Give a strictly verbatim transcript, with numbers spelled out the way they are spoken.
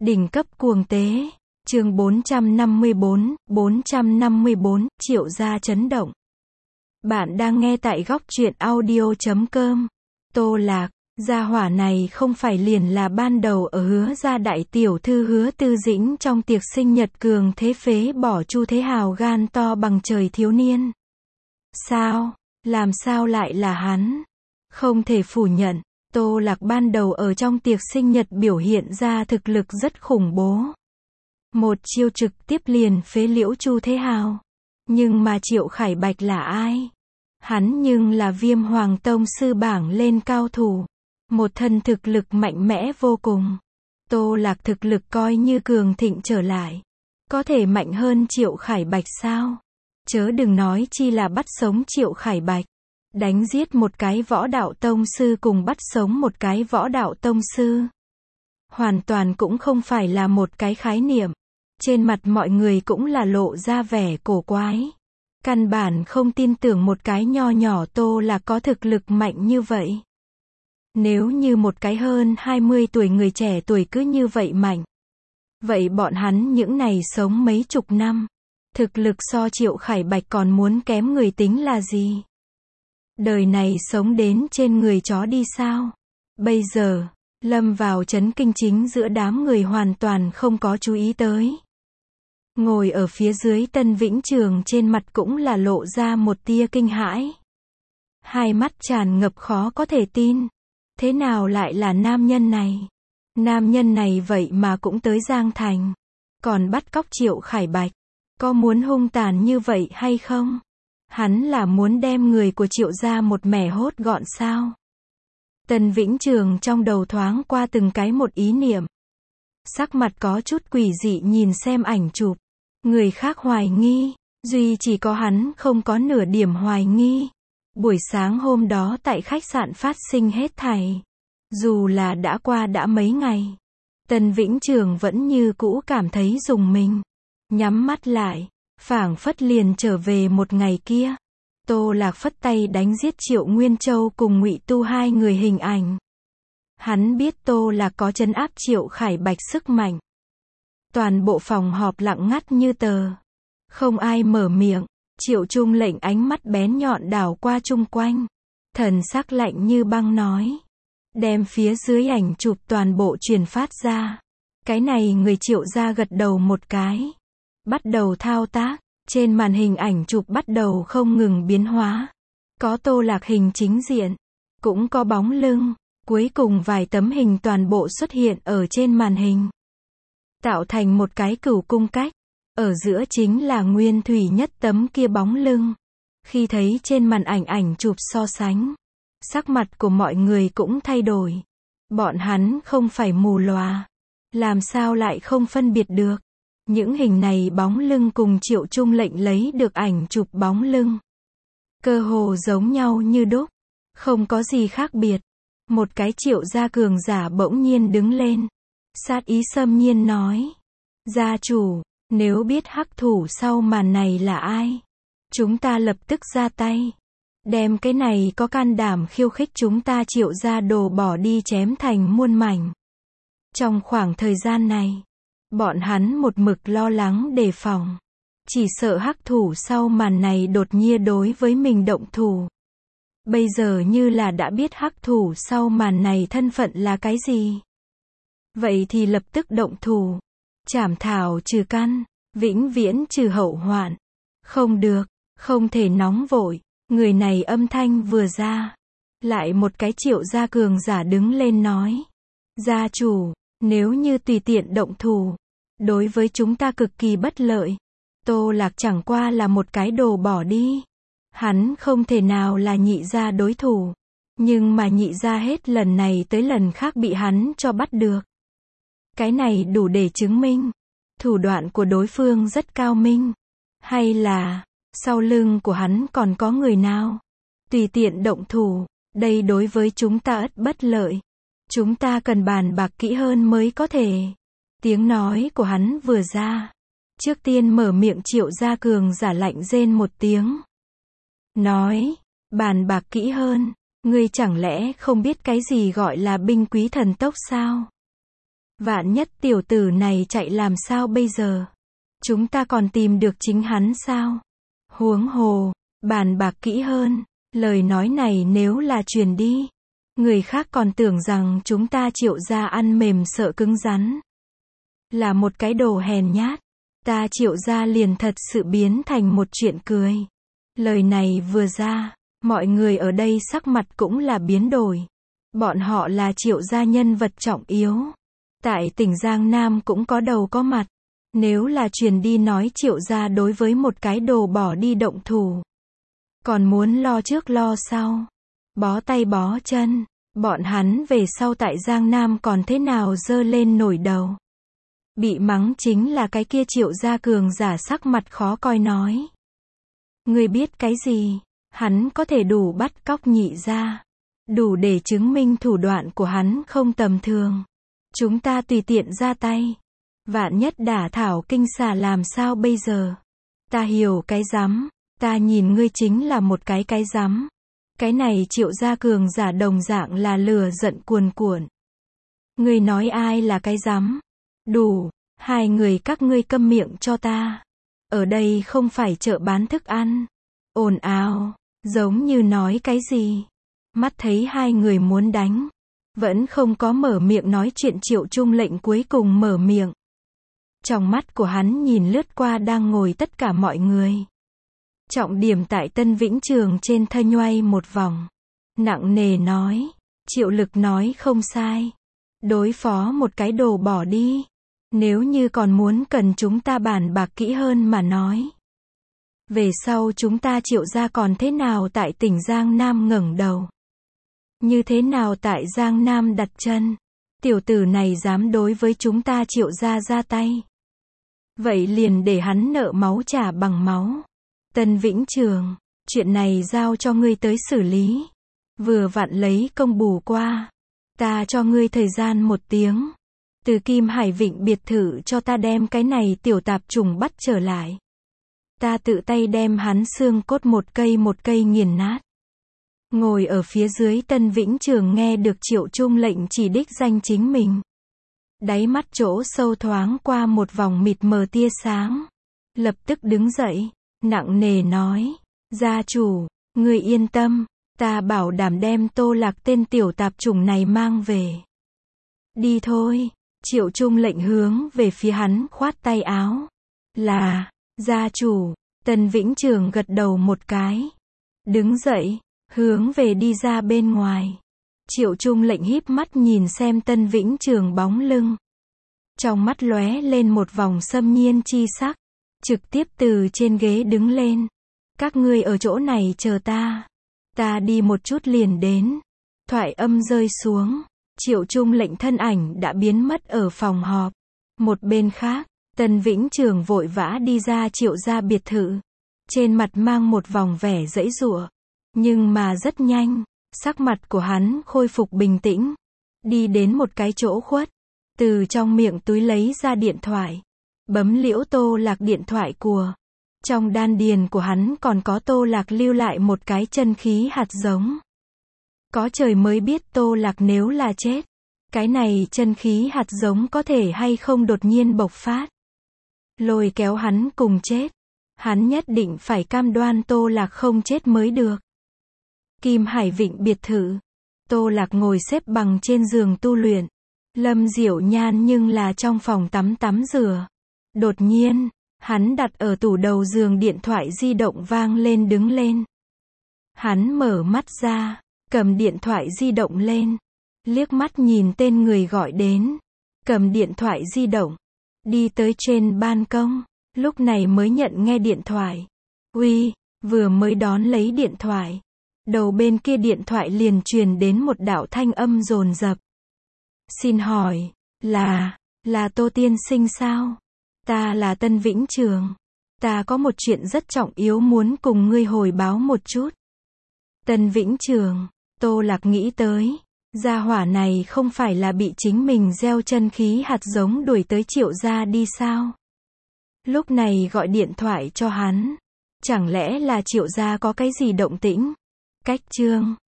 Đỉnh cấp cuồng tế. Chương bốn trăm năm mươi bốn, bốn trăm năm mươi bốn, Triệu gia chấn động. Bạn đang nghe tại góc truyện audio chấm com. Tô Lạc, gia hỏa này không phải liền là ban đầu ở Hứa gia đại tiểu thư Hứa Tư Dĩnh trong tiệc sinh nhật cường thế phế bỏ Chu Thế Hào gan to bằng trời thiếu niên. Sao? Làm sao lại là hắn? Không thể phủ nhận, Tô Lạc ban đầu ở trong tiệc sinh nhật biểu hiện ra thực lực rất khủng bố. Một chiêu trực tiếp liền phế liễu Chu Thế Hào. Nhưng mà Triệu Khải Bạch là ai? Hắn nhưng là Viêm Hoàng Tông sư bảng lên cao thủ. Một thân thực lực mạnh mẽ vô cùng. Tô Lạc thực lực coi như cường thịnh trở lại. Có thể mạnh hơn Triệu Khải Bạch sao? Chớ đừng nói chi là bắt sống Triệu Khải Bạch. Đánh giết một cái võ đạo tông sư cùng bắt sống một cái võ đạo tông sư. Hoàn toàn cũng không phải là một cái khái niệm. Trên mặt mọi người cũng là lộ ra vẻ cổ quái. Căn bản không tin tưởng một cái nho nhỏ Tô là có thực lực mạnh như vậy. Nếu như một cái hơn hai mươi tuổi người trẻ tuổi cứ như vậy mạnh. Vậy bọn hắn những này sống mấy chục năm. Thực lực so Triệu Khải Bạch còn muốn kém người tính là gì? Đời này sống đến trên người chó đi sao? Bây giờ, lâm vào chấn kinh chính giữa đám người hoàn toàn không có chú ý tới. Ngồi ở phía dưới Tân Vĩnh Trường trên mặt cũng là lộ ra một tia kinh hãi. Hai mắt tràn ngập khó có thể tin. Thế nào lại là nam nhân này? Nam nhân này vậy mà cũng tới Giang Thành. Còn bắt cóc Triệu Khải Bạch. Có muốn hung tàn như vậy hay không? Hắn là muốn đem người của Triệu gia một mẻ hốt gọn sao? Tân Vĩnh Trường trong đầu thoáng qua từng cái một ý niệm. Sắc mặt có chút quỷ dị nhìn xem ảnh chụp. Người khác hoài nghi, duy chỉ có hắn không có nửa điểm hoài nghi. Buổi sáng hôm đó tại khách sạn phát sinh hết thảy. Dù là đã qua đã mấy ngày. Tân Vĩnh Trường vẫn như cũ cảm thấy rùng mình. Nhắm mắt lại, phảng phất liền trở về một ngày kia. Tô Lạc phất tay đánh giết Triệu Nguyên Châu cùng Ngụy Tu hai người hình ảnh. Hắn biết Tô Lạc có trấn áp Triệu Khải Bạch sức mạnh. Toàn bộ phòng họp lặng ngắt như tờ. Không ai mở miệng. Triệu Trung lệnh ánh mắt bén nhọn đảo qua chung quanh. Thần sắc lạnh như băng nói. Đem phía dưới ảnh chụp toàn bộ truyền phát ra. Cái này người Triệu gia gật đầu một cái. Bắt đầu thao tác. Trên màn hình ảnh chụp bắt đầu không ngừng biến hóa. Có Tô Lạc hình chính diện. Cũng có bóng lưng. Cuối cùng vài tấm hình toàn bộ xuất hiện ở trên màn hình. Tạo thành một cái cửu cung cách. Ở giữa chính là nguyên thủy nhất tấm kia bóng lưng. Khi thấy trên màn ảnh ảnh chụp so sánh. Sắc mặt của mọi người cũng thay đổi. Bọn hắn không phải mù lòa. Làm sao lại không phân biệt được. Những hình này bóng lưng cùng Triệu Trung lệnh lấy được ảnh chụp bóng lưng. Cơ hồ giống nhau như đúc. Không có gì khác biệt. Một cái Triệu gia cường giả bỗng nhiên đứng lên. Sát ý xâm nhiên nói. Gia chủ, nếu biết hắc thủ sau màn này là ai, chúng ta lập tức ra tay. Đem cái này có can đảm khiêu khích chúng ta Triệu gia đồ bỏ đi chém thành muôn mảnh. Trong khoảng thời gian này, bọn hắn một mực lo lắng đề phòng. Chỉ sợ hắc thủ sau màn này đột nhiên đối với mình động thủ. Bây giờ như là đã biết hắc thủ sau màn này thân phận là cái gì. Vậy thì lập tức động thủ. Trảm thảo trừ căn, vĩnh viễn trừ hậu hoạn. Không được, không thể nóng vội. Người này âm thanh vừa ra. Lại một cái Triệu gia cường giả đứng lên nói. Gia chủ, nếu như tùy tiện động thủ. Đối với chúng ta cực kỳ bất lợi. Tô Lạc chẳng qua là một cái đồ bỏ đi. Hắn không thể nào là Nhị gia đối thủ. Nhưng mà Nhị gia hết lần này tới lần khác bị hắn cho bắt được. Cái này đủ để chứng minh. Thủ đoạn của đối phương rất cao minh. Hay là, sau lưng của hắn còn có người nào? Tùy tiện động thủ. Đây đối với chúng ta ắt bất lợi. Chúng ta cần bàn bạc kỹ hơn mới có thể. Tiếng nói của hắn vừa ra. Trước tiên mở miệng Triệu gia cường giả lạnh rên một tiếng. Nói, bàn bạc kỹ hơn. Ngươi chẳng lẽ không biết cái gì gọi là binh quý thần tốc sao? Vạn nhất tiểu tử này chạy làm sao bây giờ? Chúng ta còn tìm được chính hắn sao? Huống hồ, bàn bạc kỹ hơn, lời nói này nếu là truyền đi, người khác còn tưởng rằng chúng ta Triệu gia ăn mềm sợ cứng rắn. Là một cái đồ hèn nhát. Ta Triệu gia liền thật sự biến thành một chuyện cười. Lời này vừa ra, mọi người ở đây sắc mặt cũng là biến đổi. Bọn họ là Triệu gia nhân vật trọng yếu. Tại tỉnh Giang Nam cũng có đầu có mặt. Nếu là truyền đi nói Triệu gia đối với một cái đồ bỏ đi động thủ. Còn muốn lo trước lo sau. Bó tay bó chân. Bọn hắn về sau tại Giang Nam còn thế nào dơ lên nổi đầu. Bị mắng chính là cái kia Triệu gia cường giả sắc mặt khó coi nói. Ngươi biết cái gì? Hắn có thể đủ bắt cóc Nhị gia. Đủ để chứng minh thủ đoạn của hắn không tầm thường. Chúng ta tùy tiện ra tay. Vạn nhất đả thảo kinh xà làm sao bây giờ? Ta hiểu cái rắm. Ta nhìn ngươi chính là một cái cái rắm. Cái này Triệu gia cường giả đồng dạng là lửa giận cuồn cuộn. Ngươi nói ai là cái rắm? Đủ, hai người các ngươi câm miệng cho ta. Ở đây không phải chợ bán thức ăn. Ồn ào, giống như nói cái gì. Mắt thấy hai người muốn đánh. Vẫn không có mở miệng nói chuyện Triệu Trung lệnh cuối cùng mở miệng. Trong mắt của hắn nhìn lướt qua đang ngồi tất cả mọi người. Trọng điểm tại Tân Vĩnh Trường trên thân nhoay một vòng. Nặng nề nói. Triệu Lực nói không sai. Đối phó một cái đồ bỏ đi. Nếu như còn muốn cần chúng ta bàn bạc kỹ hơn mà nói. Về sau chúng ta Triệu gia còn thế nào tại tỉnh Giang Nam ngẩng đầu. Như thế nào tại Giang Nam đặt chân. Tiểu tử này dám đối với chúng ta Triệu gia ra tay. Vậy liền để hắn nợ máu trả bằng máu. Tân Vĩnh Trường, chuyện này giao cho ngươi tới xử lý. Vừa vặn lấy công bù qua. Ta cho ngươi thời gian một tiếng. Từ Kim Hải Vịnh biệt thự cho ta đem cái này tiểu tạp trùng bắt trở lại. Ta tự tay đem hắn xương cốt một cây một cây nghiền nát. Ngồi ở phía dưới Tân Vĩnh Trường nghe được Triệu Trung lệnh chỉ đích danh chính mình. Đáy mắt chỗ sâu thoáng qua một vòng mịt mờ tia sáng. Lập tức đứng dậy, nặng nề nói. Gia chủ, ngươi yên tâm, ta bảo đảm đem Tô Lạc tên tiểu tạp chủng này mang về. Đi thôi. Triệu Trung lệnh hướng về phía hắn khoát tay áo. Là, gia chủ. Tân Vĩnh Trường gật đầu một cái. Đứng dậy, hướng về đi ra bên ngoài. Triệu Trung lệnh híp mắt nhìn xem Tân Vĩnh Trường bóng lưng. Trong mắt lóe lên một vòng xâm nhiên chi sắc. Trực tiếp từ trên ghế đứng lên. Các ngươi ở chỗ này chờ ta. Ta đi một chút liền đến. Thoại âm rơi xuống. Triệu Trung lệnh thân ảnh đã biến mất ở phòng họp. Một bên khác, Tân Vĩnh Trường vội vã đi ra Triệu gia biệt thự. Trên mặt mang một vòng vẻ giãy giụa. Nhưng mà rất nhanh, sắc mặt của hắn khôi phục bình tĩnh. Đi đến một cái chỗ khuất. Từ trong miệng túi lấy ra điện thoại. Bấm Liễu Tô Lạc điện thoại của. Trong đan điền của hắn còn có Tô Lạc lưu lại một cái chân khí hạt giống. Có trời mới biết Tô Lạc nếu là chết. Cái này chân khí hạt giống có thể hay không đột nhiên bộc phát. Lôi kéo hắn cùng chết. Hắn nhất định phải cam đoan Tô Lạc không chết mới được. Kim Hải Vịnh biệt thự. Tô Lạc ngồi xếp bằng trên giường tu luyện. Lâm Diệu Nhan nhưng là trong phòng tắm tắm rửa. Đột nhiên, hắn đặt ở tủ đầu giường điện thoại di động vang lên đứng lên. Hắn mở mắt ra, cầm điện thoại di động lên. Liếc mắt nhìn tên người gọi đến. Cầm điện thoại di động. Đi tới trên ban công. Lúc này mới nhận nghe điện thoại. Uy, vừa mới đón lấy điện thoại. Đầu bên kia điện thoại liền truyền đến một đạo thanh âm dồn dập. Xin hỏi, là, là Tô tiên sinh sao? Ta là Tân Vĩnh Trường. Ta có một chuyện rất trọng yếu muốn cùng ngươi hồi báo một chút. Tân Vĩnh Trường, Tô Lạc nghĩ tới. Gia hỏa này không phải là bị chính mình gieo chân khí hạt giống đuổi tới Triệu gia đi sao? Lúc này gọi điện thoại cho hắn. Chẳng lẽ là Triệu gia có cái gì động tĩnh? Cách chương